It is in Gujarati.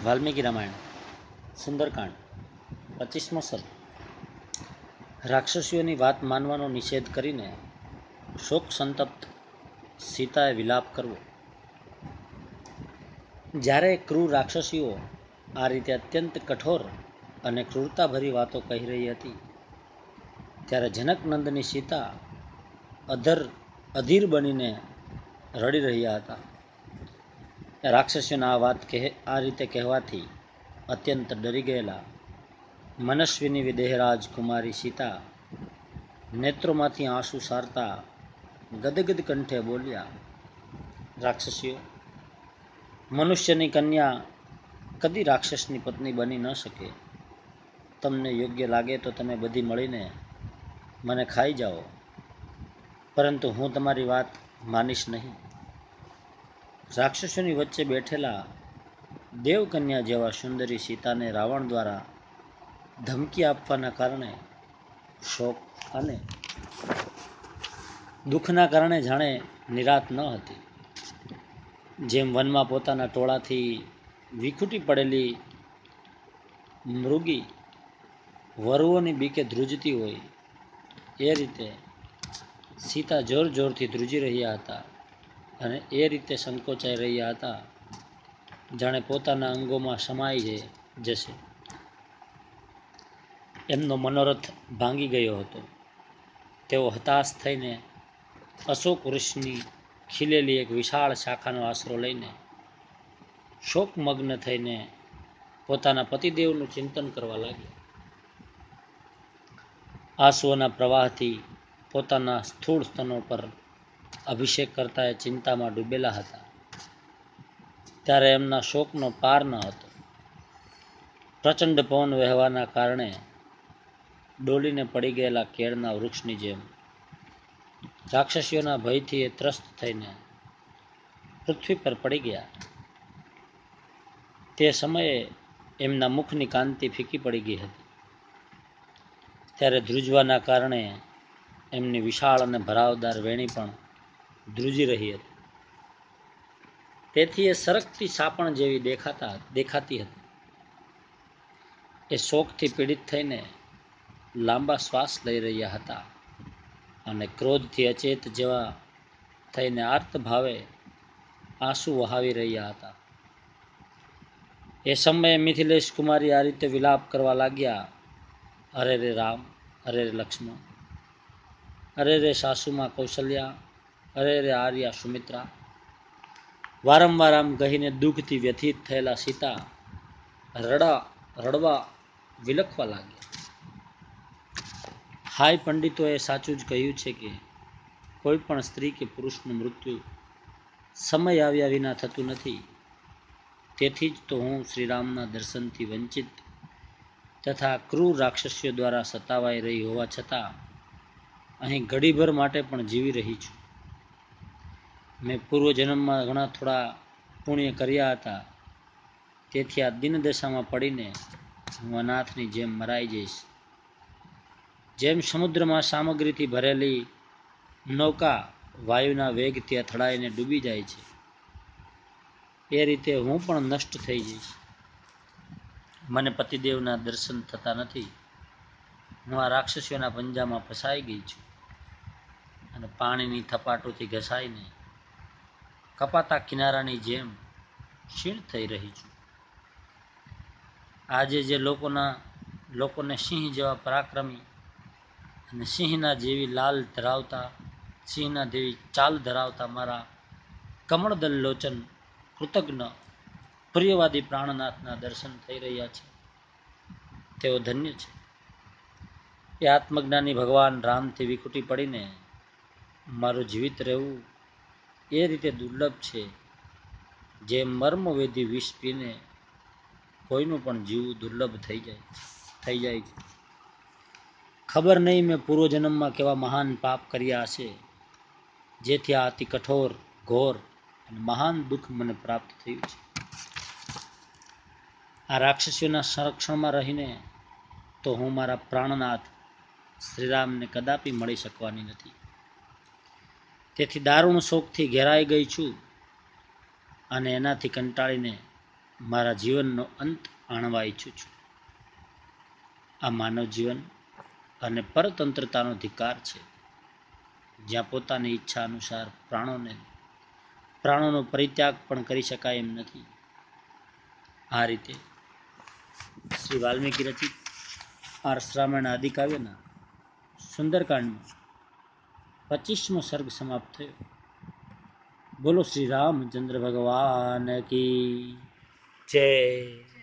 વાલ્મીકી રામાયણ સુંદરકાંડ 25મો સર્ગ। રાક્ષસીઓની વાત માનવાનો નિષેધ કરીને શોક સંતપ્ત સીતાએ વિલાપ કરવો। જ્યારે ક્રૂર રાક્ષસીઓ આ રીતે અત્યંત કઠોર અને ક્રૂરતાભરી વાતો કહી રહી હતી ત્યારે જનકનંદની સીતા અધીર બનીને રડી રહ્યા હતા। રાક્ષસીઓના આ રીતે કહેવાથી અત્યંત ડરી ગયેલા મનસ્વીની વિદેહરાજ કુમારી સીતા નેત્રોમાંથી આંસુ સારતા ગદગદ કંઠે બોલ્યા, રાક્ષસીઓ, મનુષ્યની કન્યા કદી રાક્ષસની પત્ની બની ન શકે। તમને યોગ્ય લાગે તો તમે બધી મળીને મને ખાઈ જાઓ, પરંતુ હું તમારી વાત માનીશ નહીં। રાક્ષસોની વચ્ચે બેઠેલા દેવકન્યા જેવા સુંદરી સીતાને રાવણ દ્વારા ધમકી આપવાના કારણે શોક અને દુઃખના કારણે જાણે નિરાત ન હતી। જેમ વનમાં પોતાના ટોળાથી વિખૂટી પડેલી મૃગી વરુઓની બીકે ધ્રુજતી હોય એ રીતે સીતા જોર જોરથી ધ્રુજી રહ્યા હતા અને એ રીતે સંકોચાઈ રહ્યા હતા જાણે પોતાના અંગોમાં સમાઈ જશે। એમનો મનોરથ ભાંગી ગયો હતો। તેઓ હતાશ થઈને અશોક વૃક્ષની ખીલેલી એક વિશાળ શાખાનો આશરો લઈને શોકમગ્ન થઈને પોતાના પતિદેવનું ચિંતન કરવા લાગ્યા। આંસુઓના પ્રવાહથી પોતાના સ્થૂળ સ્તનો પર અભિષેક કરતા એ ચિંતામાં ડૂબેલા હતા ત્યારે એમના શોકનો પાર ન હતો। પ્રચંડ પવન વહેવાના કારણે ડોલીને પડી ગયેલા કેળના વૃક્ષની જેમ રાક્ષસીઓના ભયથી એ ત્રસ્ત થઈને પૃથ્વી પર પડી ગયા। તે સમયે એમના મુખની કાંતિ ફીકી પડી ગઈ હતી ત્યારે ધ્રુજવાના કારણે એમની વિશાળ અને ભરાવદાર વેણી પણ ધ્રુજી રહી હતી। તેથી એ સરકતી સાપણ જેવી દેખાતી હતી। એ શોકથી પીડિત થઈને લાંબા શ્વાસ લઈ રહ્યા હતા અને ક્રોધથી અચેત જેવા થઈને આર્ત ભાવે આંસુ વહાવી રહ્યા હતા। એ સમયે મિથિલેશ કુમારી આ રીતે વિલાપ કરવા લાગ્યા, અરે રે રામ, અરે રે લક્ષ્મણ, અરે રે સાસુમાં કૌશલ્યા, અરે રે આર્યા સુમિત્રા। વારંવાર આમ કહીને દુઃખથી વ્યથિત થયેલા સીતા રડવા વિલખવા લાગ્યા। હાય પંડિતોએ સાચું જ કહ્યું છે કે કોઈ પણ સ્ત્રી કે પુરુષનું મૃત્યુ સમય આવ્યા વિના થતું નથી। તેથી જ તો હું શ્રીરામના દર્શનથી વંચિત તથા ક્રૂર રાક્ષસીઓ દ્વારા સતાવાઈ રહી હોવા છતાં અહીં ઘડીભર માટે પણ જીવી રહી છું। મેં પૂર્વજન્મમાં ઘણા થોડા પુણ્ય કર્યા હતા, તેથી આ દિનદશામાં પડીને હું અનાથની જેમ મરાઈ જઈશ। જેમ સમુદ્રમાં સામગ્રીથી ભરેલી નૌકા વાયુના વેગથી અથડાઈને ડૂબી જાય છે, એ રીતે હું પણ નષ્ટ થઈ જઈશ। મને પતિદેવના દર્શન થતા નથી। હું આ રાક્ષસીઓના પંજામાં ફસાઈ ગઈ છું અને પાણીની થપાટોથી ઘસાઈને કપાતા કિનારાની જેમ ક્ષીણ થઈ રહી છું। આજે જે લોકોને સિંહ જેવા પરાક્રમી અને સિંહના જેવી ચાલ ધરાવતા મારા કમળદલ લોચન કૃતજ્ઞ પ્રિયવાદી પ્રાણનાથના દર્શન થઈ રહ્યા છે, તેઓ ધન્ય છે। એ આત્મજ્ઞાની ભગવાન રામથી વિખૂટી પડીને મારું જીવિત રહેવું એ રીતે દુર્લભ છે જે મર્મવેદી વિષ પીને કોઈનું પણ જીવવું દુર્લભ થઈ જાય છે। ખબર નહીં મેં પૂર્વજન્મમાં કેવા મહાન પાપ કર્યા હશે જેથી આ અતિ કઠોર, ઘોર અને મહાન દુઃખ મને પ્રાપ્ત થયું છે। આ રાક્ષસીઓના સંરક્ષણમાં રહીને તો હું મારા પ્રાણનાથ શ્રીરામને કદાપી મળી શકવાની નથી। તેથી દારૂણ શોકથી ઘેરાઈ ગઈ છું અને એનાથી કંટાળીને મારા જીવનનો અંત આણવા ઈચ્છું છું. આ માનવ જીવન અને પરતંત્રતાનો ધિકાર છે, જ્યાં પોતાની ઈચ્છા અનુસાર પ્રાણોનો પરિત્યાગ પણ કરી શકાય એમ નથી. આ રીતે શ્રી વાલ્મીકી રચિત આર્ષ રામાયણ આદિકાવ્યના સુંદરકાંડમાં 25મો સર્ગ સમાપ્ત થયો. બોલો શ્રી રામચંદ્ર ભગવાન કી જય.